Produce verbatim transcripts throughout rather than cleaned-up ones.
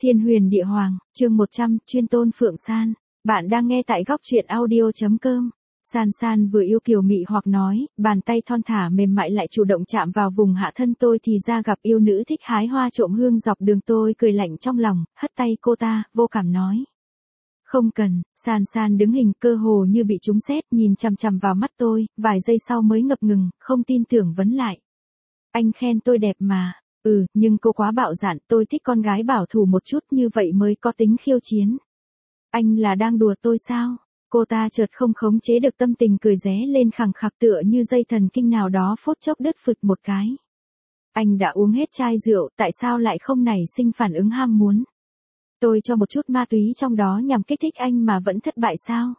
Thiên huyền địa hoàng, chương một trăm, chuyên tôn Phượng San. Bạn đang nghe tại góc truyện audio chấm com. San San vừa yêu kiều mị hoặc nói, bàn tay thon thả mềm mại lại chủ động chạm vào vùng hạ thân tôi thì ra gặp yêu nữ thích hái hoa trộm hương dọc đường. Tôi cười lạnh trong lòng, hất tay cô ta, vô cảm nói. Không cần. San San đứng hình cơ hồ như bị trúng sét, nhìn chằm chằm vào mắt tôi, vài giây sau mới ngập ngừng, không tin tưởng vấn lại. Anh khen tôi đẹp mà. Ừ, nhưng cô quá bạo dạn, tôi thích con gái bảo thủ một chút, như vậy mới có tính khiêu chiến. Anh là đang đùa tôi sao? Cô ta chợt không khống chế được tâm tình, cười ré lên khằng khặc tựa như dây thần kinh nào đó phút chốc đứt phụt một cái. Anh đã uống hết chai rượu, tại sao lại không nảy sinh phản ứng ham muốn? Tôi cho một chút ma túy trong đó nhằm kích thích anh mà vẫn thất bại sao?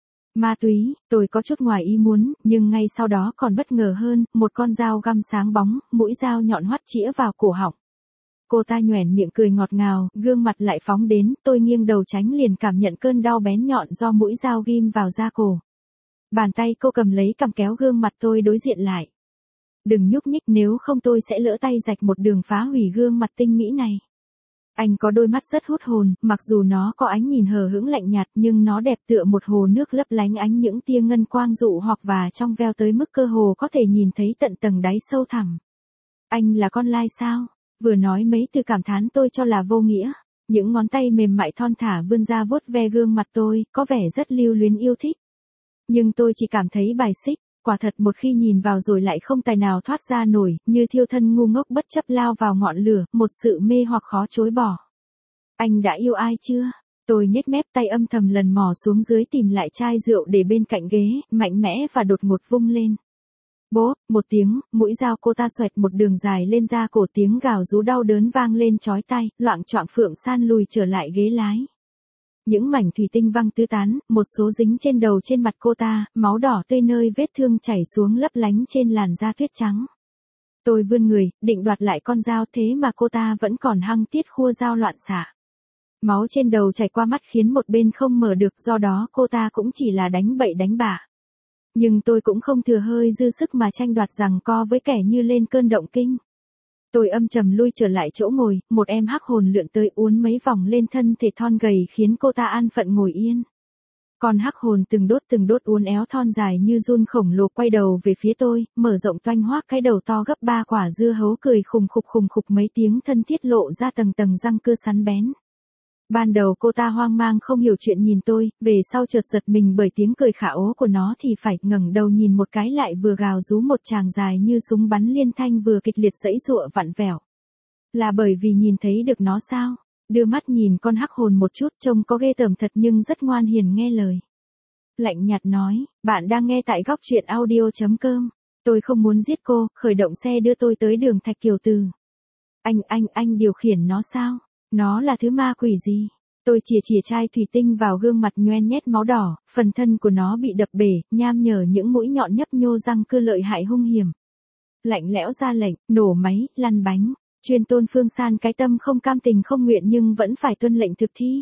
Ma túy, tôi có chút ngoài ý muốn, nhưng ngay sau đó còn bất ngờ hơn, một con dao găm sáng bóng, mũi dao nhọn hoắt chĩa vào cổ họng. Cô ta nhoẻn miệng cười ngọt ngào, gương mặt lại phóng đến, tôi nghiêng đầu tránh liền cảm nhận cơn đau bén nhọn do mũi dao ghim vào da cổ. Bàn tay cô cầm lấy cằm kéo gương mặt tôi đối diện lại. Đừng nhúc nhích, nếu không tôi sẽ lỡ tay rạch một đường phá hủy gương mặt tinh mỹ này. Anh có đôi mắt rất hút hồn, mặc dù nó có ánh nhìn hờ hững lạnh nhạt nhưng nó đẹp tựa một hồ nước lấp lánh ánh những tia ngân quang dụ hoặc và trong veo tới mức cơ hồ có thể nhìn thấy tận tầng đáy sâu thẳm. Anh là con lai sao? Vừa nói mấy từ cảm thán tôi cho là vô nghĩa. Những ngón tay mềm mại thon thả vươn ra vuốt ve gương mặt tôi, có vẻ rất lưu luyến yêu thích. Nhưng tôi chỉ cảm thấy bài xích. Quả thật một khi nhìn vào rồi lại không tài nào thoát ra nổi, như thiêu thân ngu ngốc bất chấp lao vào ngọn lửa, một sự mê hoặc khó chối bỏ. Anh đã yêu ai chưa? Tôi nhếch mép, tay âm thầm lần mò xuống dưới tìm lại chai rượu để bên cạnh ghế, mạnh mẽ và đột ngột vung lên. Bố, một tiếng, mũi dao cô ta xoẹt một đường dài lên da cổ, tiếng gào rú đau đớn vang lên chói tai, loạng choạng Phượng San lùi trở lại ghế lái. Những mảnh thủy tinh văng tứ tán, một số dính trên đầu trên mặt cô ta, máu đỏ tươi nơi vết thương chảy xuống lấp lánh trên làn da tuyết trắng. Tôi vươn người, định đoạt lại con dao, thế mà cô ta vẫn còn hăng tiết khua dao loạn xạ. Máu trên đầu chảy qua mắt khiến một bên không mở được, do đó cô ta cũng chỉ là đánh bậy đánh bạ. Nhưng tôi cũng không thừa hơi dư sức mà tranh đoạt giằng co với kẻ như lên cơn động kinh. Tôi âm trầm lui trở lại chỗ ngồi, một em hắc hồn lượn tới uốn mấy vòng lên thân thể thon gầy khiến cô ta an phận ngồi yên. Còn hắc hồn từng đốt từng đốt uốn éo thon dài như giun khổng lồ quay đầu về phía tôi, mở rộng toanh hoác cái đầu to gấp ba quả dưa hấu, cười khùng khục khùng khục mấy tiếng thân thiết lộ ra tầng tầng răng cưa sắn bén. Ban đầu cô ta hoang mang không hiểu chuyện nhìn tôi, về sau chợt giật mình bởi tiếng cười khả ố của nó thì phải ngẩng đầu nhìn một cái lại vừa gào rú một tràng dài như súng bắn liên thanh vừa kịch liệt giãy giụa vặn vẹo. Là bởi vì nhìn thấy được nó sao? Đưa mắt nhìn con hắc hồn một chút, trông có ghê tởm thật nhưng rất ngoan hiền nghe lời. Lạnh nhạt nói, bạn đang nghe tại góc truyện audio chấm com. Tôi không muốn giết cô, khởi động xe đưa tôi tới đường Thạch Kiều Từ. Anh, anh, anh điều khiển nó sao? Nó là thứ ma quỷ gì? Tôi chìa chìa chai thủy tinh vào gương mặt nhoen nhét máu đỏ, phần thân của nó bị đập bể, nham nhở những mũi nhọn nhấp nhô răng cưa lợi hại hung hiểm. Lạnh lẽo ra lệnh, nổ máy, lăn bánh, chuyên tôn Phương San cái tâm không cam tình không nguyện nhưng vẫn phải tuân lệnh thực thi.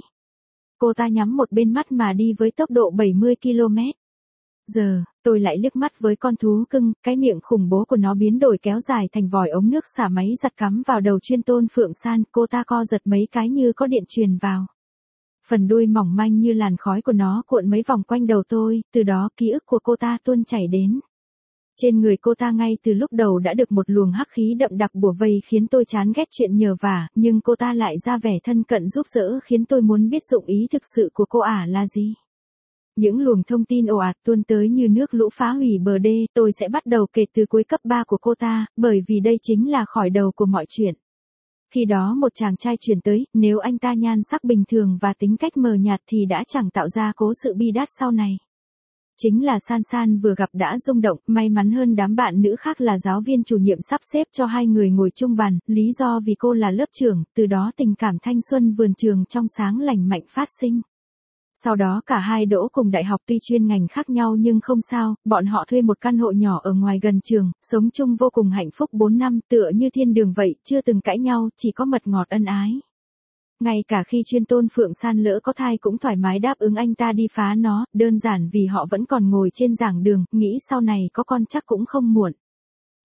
Cô ta nhắm một bên mắt mà đi với tốc độ bảy mươi ki lô mét giờ, tôi lại liếc mắt với con thú cưng, cái miệng khủng bố của nó biến đổi kéo dài thành vòi ống nước xả máy giặt cắm vào đầu chuyên tôn Phượng San, cô ta co giật mấy cái như có điện truyền vào. Phần đuôi mỏng manh như làn khói của nó cuộn mấy vòng quanh đầu tôi, từ đó ký ức của cô ta tuôn chảy đến. Trên người cô ta ngay từ lúc đầu đã được một luồng hắc khí đậm đặc bủa vây khiến tôi chán ghét chuyện nhờ vả, nhưng cô ta lại ra vẻ thân cận giúp đỡ khiến tôi muốn biết dụng ý thực sự của cô ả là gì. Những luồng thông tin ồ ạt tuôn tới như nước lũ phá hủy bờ đê, tôi sẽ bắt đầu kể từ cuối cấp ba của cô ta, bởi vì đây chính là khởi đầu của mọi chuyện. Khi đó một chàng trai chuyển tới, nếu anh ta nhan sắc bình thường và tính cách mờ nhạt thì đã chẳng tạo ra cố sự bi đát sau này. Chính là San San vừa gặp đã rung động, may mắn hơn đám bạn nữ khác là giáo viên chủ nhiệm sắp xếp cho hai người ngồi chung bàn, lý do vì cô là lớp trưởng, từ đó tình cảm thanh xuân vườn trường trong sáng lành mạnh phát sinh. Sau đó cả hai đỗ cùng đại học, tuy chuyên ngành khác nhau nhưng không sao, bọn họ thuê một căn hộ nhỏ ở ngoài gần trường, sống chung vô cùng hạnh phúc bốn năm, tựa như thiên đường vậy, chưa từng cãi nhau, chỉ có mật ngọt ân ái. Ngay cả khi chuyên tôn Phượng San lỡ có thai cũng thoải mái đáp ứng anh ta đi phá nó, đơn giản vì họ vẫn còn ngồi trên giảng đường, nghĩ sau này có con chắc cũng không muộn.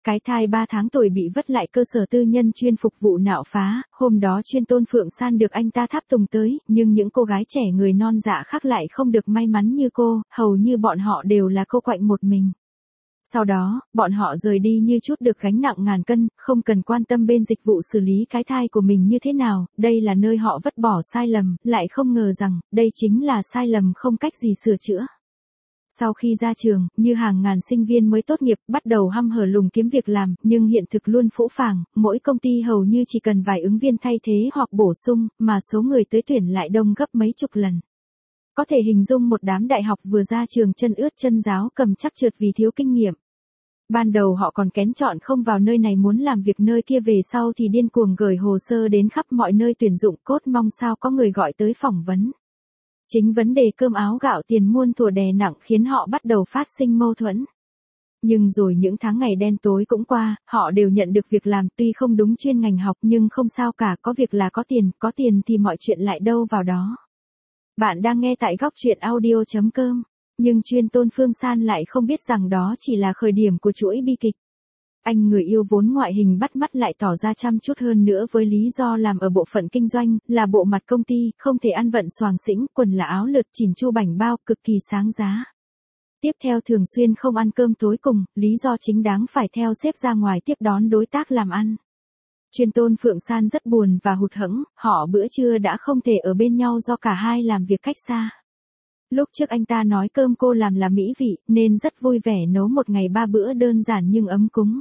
cái thai ba tháng tuổi bị vất lại cơ sở tư nhân chuyên phục vụ nạo phá, hôm đó chuyên tôn Phượng San được anh ta tháp tùng tới, nhưng những cô gái trẻ người non dạ khác lại không được may mắn như cô, hầu như bọn họ đều là cô quạnh một mình. Sau đó, bọn họ rời đi như chút được gánh nặng ngàn cân, không cần quan tâm bên dịch vụ xử lý cái thai của mình như thế nào, đây là nơi họ vứt bỏ sai lầm, lại không ngờ rằng, đây chính là sai lầm không cách gì sửa chữa. Sau khi ra trường, như hàng ngàn sinh viên mới tốt nghiệp, bắt đầu hăm hở lùng kiếm việc làm, nhưng hiện thực luôn phũ phàng, mỗi công ty hầu như chỉ cần vài ứng viên thay thế hoặc bổ sung, mà số người tới tuyển lại đông gấp mấy chục lần. Có thể hình dung một đám đại học vừa ra trường chân ướt chân ráo cầm chắc trượt vì thiếu kinh nghiệm. Ban đầu họ còn kén chọn không vào nơi này muốn làm việc nơi kia, về sau thì điên cuồng gửi hồ sơ đến khắp mọi nơi tuyển dụng, cốt mong sao có người gọi tới phỏng vấn. Chính vấn đề cơm áo gạo tiền muôn thuở đè nặng khiến họ bắt đầu phát sinh mâu thuẫn. Nhưng rồi những tháng ngày đen tối cũng qua, họ đều nhận được việc làm, tuy không đúng chuyên ngành học nhưng không sao cả, có việc là có tiền, có tiền thì mọi chuyện lại đâu vào đó. Bạn đang nghe tại góc truyện audio chấm com, nhưng chuyên tôn Phương San lại không biết rằng đó chỉ là khởi điểm của chuỗi bi kịch. Anh người yêu vốn ngoại hình bắt mắt lại tỏ ra chăm chút hơn nữa với lý do làm ở bộ phận kinh doanh, là bộ mặt công ty, không thể ăn vận xoàng xĩnh, quần là áo lượt chỉn chu bảnh bao, cực kỳ sáng giá. Tiếp theo thường xuyên không ăn cơm tối cùng, lý do chính đáng phải theo sếp ra ngoài tiếp đón đối tác làm ăn. Chuyên tôn Phượng San rất buồn và hụt hẫng, họ bữa trưa đã không thể ở bên nhau do cả hai làm việc cách xa. Lúc trước anh ta nói cơm cô làm là mỹ vị, nên rất vui vẻ nấu một ngày ba bữa đơn giản nhưng ấm cúng.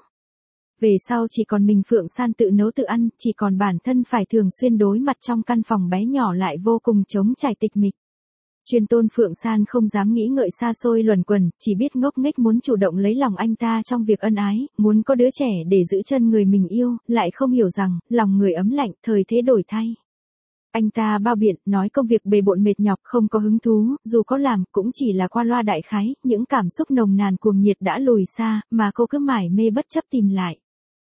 Về sau chỉ còn mình Phượng San tự nấu tự ăn, chỉ còn bản thân phải thường xuyên đối mặt trong căn phòng bé nhỏ lại vô cùng trống trải tịch mịch. Chuyên tôn Phượng San không dám nghĩ ngợi xa xôi luẩn quẩn, chỉ biết ngốc nghếch muốn chủ động lấy lòng anh ta trong việc ân ái, muốn có đứa trẻ để giữ chân người mình yêu, lại không hiểu rằng, lòng người ấm lạnh, thời thế đổi thay. Anh ta bao biện, nói công việc bề bộn mệt nhọc không có hứng thú, dù có làm cũng chỉ là qua loa đại khái, những cảm xúc nồng nàn cuồng nhiệt đã lùi xa, mà cô cứ mải mê bất chấp tìm lại.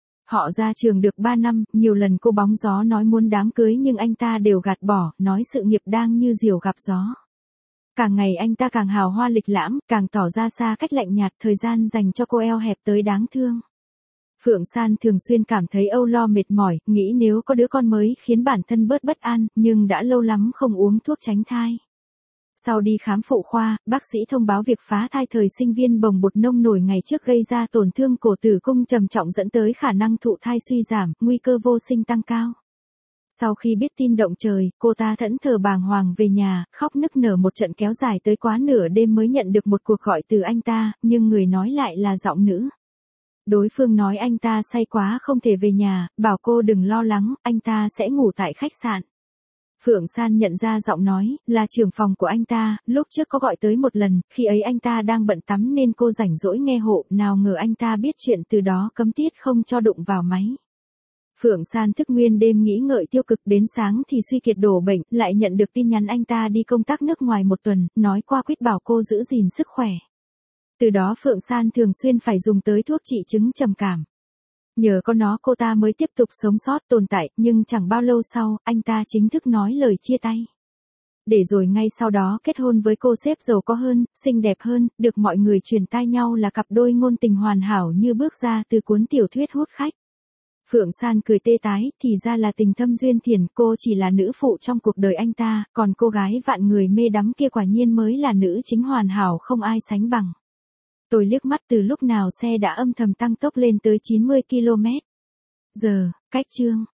Họ ra trường được ba năm, nhiều lần cô bóng gió nói muốn đám cưới nhưng anh ta đều gạt bỏ, nói sự nghiệp đang như diều gặp gió. Càng ngày anh ta càng hào hoa lịch lãm, càng tỏ ra xa cách lạnh nhạt, thời gian dành cho cô eo hẹp tới đáng thương. Phượng San thường xuyên cảm thấy âu lo mệt mỏi, nghĩ nếu có đứa con mới khiến bản thân bớt bất an, nhưng đã lâu lắm không uống thuốc tránh thai. Sau đi khám phụ khoa, bác sĩ thông báo việc phá thai thời sinh viên bồng bột nông nổi ngày trước gây ra tổn thương cổ tử cung trầm trọng dẫn tới khả năng thụ thai suy giảm, nguy cơ vô sinh tăng cao. Sau khi biết tin động trời, cô ta thẫn thờ bàng hoàng về nhà, khóc nức nở một trận kéo dài tới quá nửa đêm mới nhận được một cuộc gọi từ anh ta, nhưng người nói lại là giọng nữ. Đối phương nói anh ta say quá không thể về nhà, bảo cô đừng lo lắng, anh ta sẽ ngủ tại khách sạn. Phượng San nhận ra giọng nói, là trưởng phòng của anh ta, lúc trước có gọi tới một lần, khi ấy anh ta đang bận tắm nên cô rảnh rỗi nghe hộ, nào ngờ anh ta biết chuyện từ đó cấm tiết không cho đụng vào máy. Phượng San thức nguyên đêm nghĩ ngợi tiêu cực đến sáng thì suy kiệt đổ bệnh, lại nhận được tin nhắn anh ta đi công tác nước ngoài một tuần, nói qua quyết bảo cô giữ gìn sức khỏe. Từ đó Phượng San thường xuyên phải dùng tới thuốc trị chứng trầm cảm. Nhờ có nó cô ta mới tiếp tục sống sót tồn tại, nhưng chẳng bao lâu sau, anh ta chính thức nói lời chia tay. Để rồi ngay sau đó kết hôn với cô sếp giàu có hơn, xinh đẹp hơn, được mọi người truyền tai nhau là cặp đôi ngôn tình hoàn hảo như bước ra từ cuốn tiểu thuyết hút khách. Phượng San cười tê tái, thì ra là tình thâm duyên thiền, cô chỉ là nữ phụ trong cuộc đời anh ta, còn cô gái vạn người mê đắm kia quả nhiên mới là nữ chính hoàn hảo không ai sánh bằng. Tôi liếc mắt từ lúc nào xe đã âm thầm tăng tốc lên tới chín mươi ki lô mét giờ, cách chương.